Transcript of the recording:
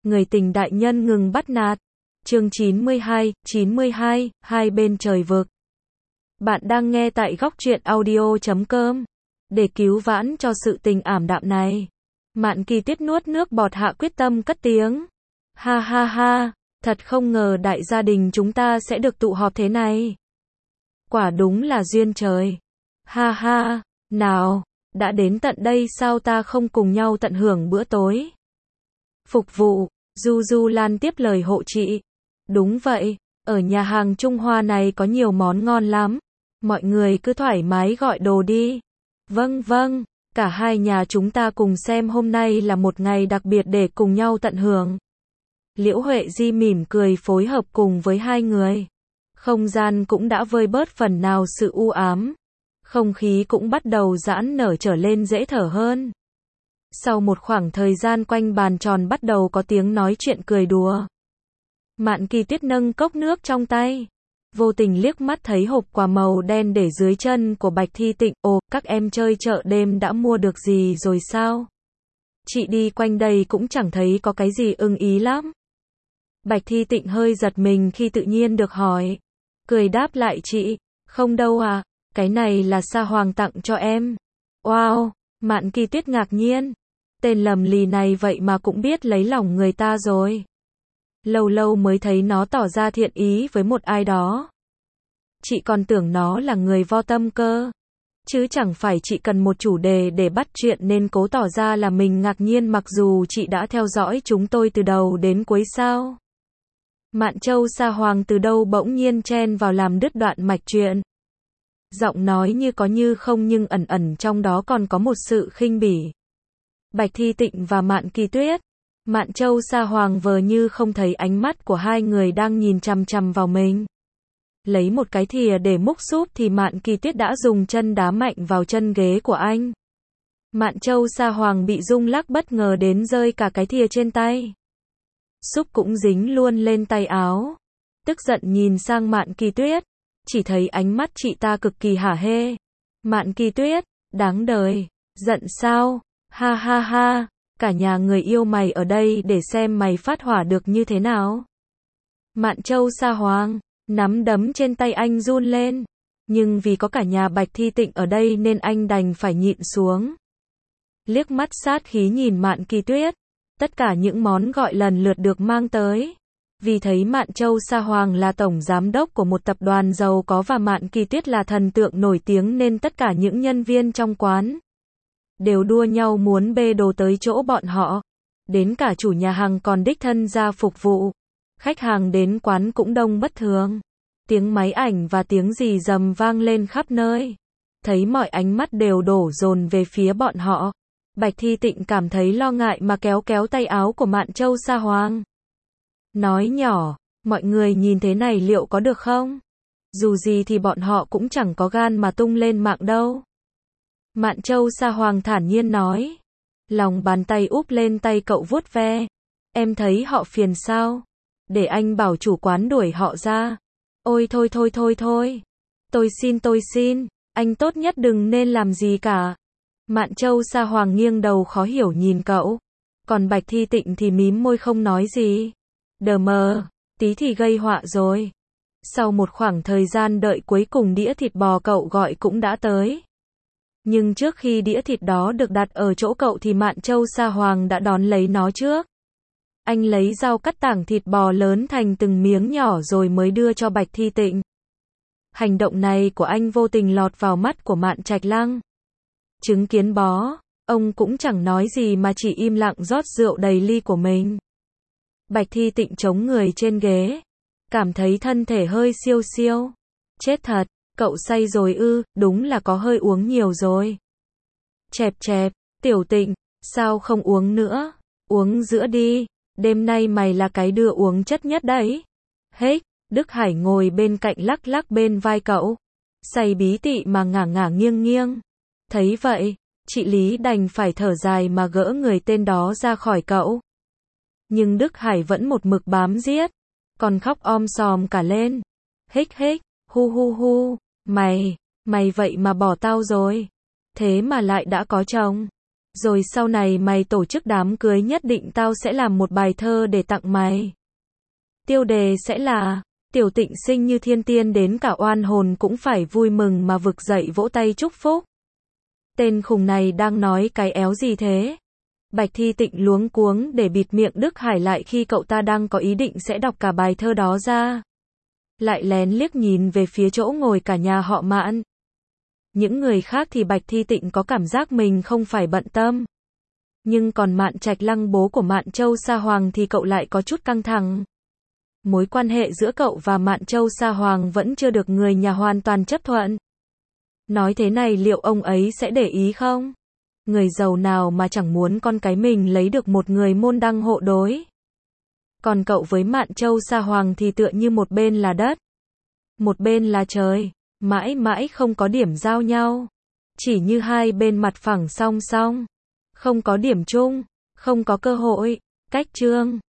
người tình đại nhân ngừng bắt nạt. Chương 92, hai bên trời vực. Bạn đang nghe tại góc truyện audio.com. Để cứu vãn cho sự tình ảm đạm này, Mạn Kỳ Tuyết nuốt nước bọt hạ quyết tâm cất tiếng. Ha ha ha, thật không ngờ đại gia đình chúng ta sẽ được tụ họp thế này. Quả đúng là duyên trời. Ha ha, nào, đã đến tận đây sao ta không cùng nhau tận hưởng bữa tối? Phục vụ, Du Lan tiếp lời hộ chị. Đúng vậy, ở nhà hàng Trung Hoa này có nhiều món ngon lắm. Mọi người cứ thoải mái gọi đồ đi. Vâng vâng, cả hai nhà chúng ta cùng xem hôm nay là một ngày đặc biệt để cùng nhau tận hưởng. Liễu Huệ Di mỉm cười phối hợp cùng với hai người. Không gian cũng đã vơi bớt phần nào sự u ám. Không khí cũng bắt đầu giãn nở trở lên dễ thở hơn. Sau một khoảng thời gian quanh bàn tròn bắt đầu có tiếng nói chuyện cười đùa. Mạn Kỳ Tuyết nâng cốc nước trong tay, vô tình liếc mắt thấy hộp quà màu đen để dưới chân của Bạch Thi Tịnh. Ồ, các em chơi chợ đêm đã mua được gì rồi sao? Chị đi quanh đây cũng chẳng thấy có cái gì ưng ý lắm. Bạch Thi Tịnh hơi giật mình khi tự nhiên được hỏi. Cười đáp lại chị, không đâu à, cái này là Sa Hoàng tặng cho em. Wow, Mạn Kỳ Tuyết ngạc nhiên. Tên lầm lì này vậy mà cũng biết lấy lòng người ta rồi. Lâu lâu mới thấy nó tỏ ra thiện ý với một ai đó. Chị còn tưởng nó là người vô tâm cơ. Chứ chẳng phải chị cần một chủ đề để bắt chuyện nên cố tỏ ra là mình ngạc nhiên mặc dù chị đã theo dõi chúng tôi từ đầu đến cuối sao. Mạn Châu Sa Hoàng từ đâu bỗng nhiên chen vào làm đứt đoạn mạch chuyện. Giọng nói như có như không nhưng ẩn ẩn trong đó còn có một sự khinh bỉ. Bạch Thi Tịnh và Mạn Kỳ Tuyết. Mạn Châu Sa Hoàng vờ như không thấy ánh mắt của hai người đang nhìn chằm chằm vào mình. Lấy một cái thìa để múc súp thì Mạn Kỳ Tuyết đã dùng chân đá mạnh vào chân ghế của anh. Mạn Châu Sa Hoàng bị rung lắc bất ngờ đến rơi cả cái thìa trên tay. Súp cũng dính luôn lên tay áo. Tức giận nhìn sang Mạn Kỳ Tuyết, chỉ thấy ánh mắt chị ta cực kỳ hả hê. Mạn Kỳ Tuyết, đáng đời, giận sao? Ha ha ha, cả nhà người yêu mày ở đây để xem mày phát hỏa được như thế nào. Mạn Châu Sa Hoàng, nắm đấm trên tay anh run lên, nhưng vì có cả nhà Bạch Thi Tịnh ở đây nên anh đành phải nhịn xuống. Liếc mắt sát khí nhìn Mạn Kỳ Tuyết, tất cả những món gọi lần lượt được mang tới. Vì thấy Mạn Châu Sa Hoàng là tổng giám đốc của một tập đoàn giàu có và Mạn Kỳ Tuyết là thần tượng nổi tiếng nên tất cả những nhân viên trong quán đều đua nhau muốn bê đồ tới chỗ bọn họ. Đến cả chủ nhà hàng còn đích thân ra phục vụ. Khách hàng đến quán cũng đông bất thường. Tiếng máy ảnh và tiếng rì rầm vang lên khắp nơi. Thấy mọi ánh mắt đều đổ dồn về phía bọn họ. Bạch Thi Tịnh cảm thấy lo ngại mà kéo kéo tay áo của Mạn Châu Sa Hoàng. Nói nhỏ, mọi người nhìn thế này liệu có được không? Dù gì thì bọn họ cũng chẳng có gan mà tung lên mạng đâu. Mạn Châu Sa Hoàng thản nhiên nói. Lòng bàn tay úp lên tay cậu vuốt ve. Em thấy họ phiền sao? Để anh bảo chủ quán đuổi họ ra. Ôi thôi. Tôi xin, anh tốt nhất đừng nên làm gì cả. Mạn Châu Sa Hoàng nghiêng đầu khó hiểu nhìn cậu. Còn Bạch Thi Tịnh thì mím môi không nói gì. Đờ mờ, tí thì gây họa rồi. Sau một khoảng thời gian đợi cuối cùng đĩa thịt bò cậu gọi cũng đã tới. Nhưng trước khi đĩa thịt đó được đặt ở chỗ cậu thì Mạn Châu Sa Hoàng đã đón lấy nó trước. Anh lấy dao cắt tảng thịt bò lớn thành từng miếng nhỏ rồi mới đưa cho Bạch Thi Tịnh. Hành động này của anh vô tình lọt vào mắt của Mạn Trạch Lăng. Chứng kiến bó, ông cũng chẳng nói gì mà chỉ im lặng rót rượu đầy ly của mình. Bạch Thi Tịnh chống người trên ghế, cảm thấy thân thể hơi siêu siêu. Chết thật, cậu say rồi ư? Đúng là có hơi uống nhiều rồi. Chẹp, Tiểu Tịnh, sao không uống nữa? Uống giữa đi, đêm nay mày là cái đứa uống chất nhất đấy. Hết, Đức Hải ngồi bên cạnh lắc lắc bên vai cậu. Say bí tị mà ngả nghiêng. Thấy vậy, chị Lý đành phải thở dài mà gỡ người tên đó ra khỏi cậu. Nhưng Đức Hải vẫn một mực bám giết, còn khóc sòm cả lên. Hích, hu, mày vậy mà bỏ tao rồi. Thế mà lại đã có chồng. Rồi sau này mày tổ chức đám cưới nhất định tao sẽ làm một bài thơ để tặng mày. Tiêu đề sẽ là Tiểu Tịnh sinh như thiên tiên đến cả oan hồn cũng phải vui mừng mà vực dậy vỗ tay chúc phúc. Tên khùng này đang nói cái éo gì thế? Bạch Thi Tịnh luống cuống để bịt miệng Đức Hải lại khi cậu ta đang có ý định sẽ đọc cả bài thơ đó ra. Lại lén liếc nhìn về phía chỗ ngồi cả nhà họ Mạn. Những người khác thì Bạch Thi Tịnh có cảm giác mình không phải bận tâm. Nhưng còn Mạn Trạch Lăng bố của Mạn Châu Sa Hoàng thì cậu lại có chút căng thẳng. Mối quan hệ giữa cậu và Mạn Châu Sa Hoàng vẫn chưa được người nhà hoàn toàn chấp thuận. Nói thế này liệu ông ấy sẽ để ý không? Người giàu nào mà chẳng muốn con cái mình lấy được một người môn đăng hộ đối. Còn cậu với Mạn Châu Sa Hoàng thì tựa như một bên là đất, một bên là trời, mãi mãi không có điểm giao nhau. Chỉ như hai bên mặt phẳng song song, không có điểm chung, không có cơ hội. Cách chương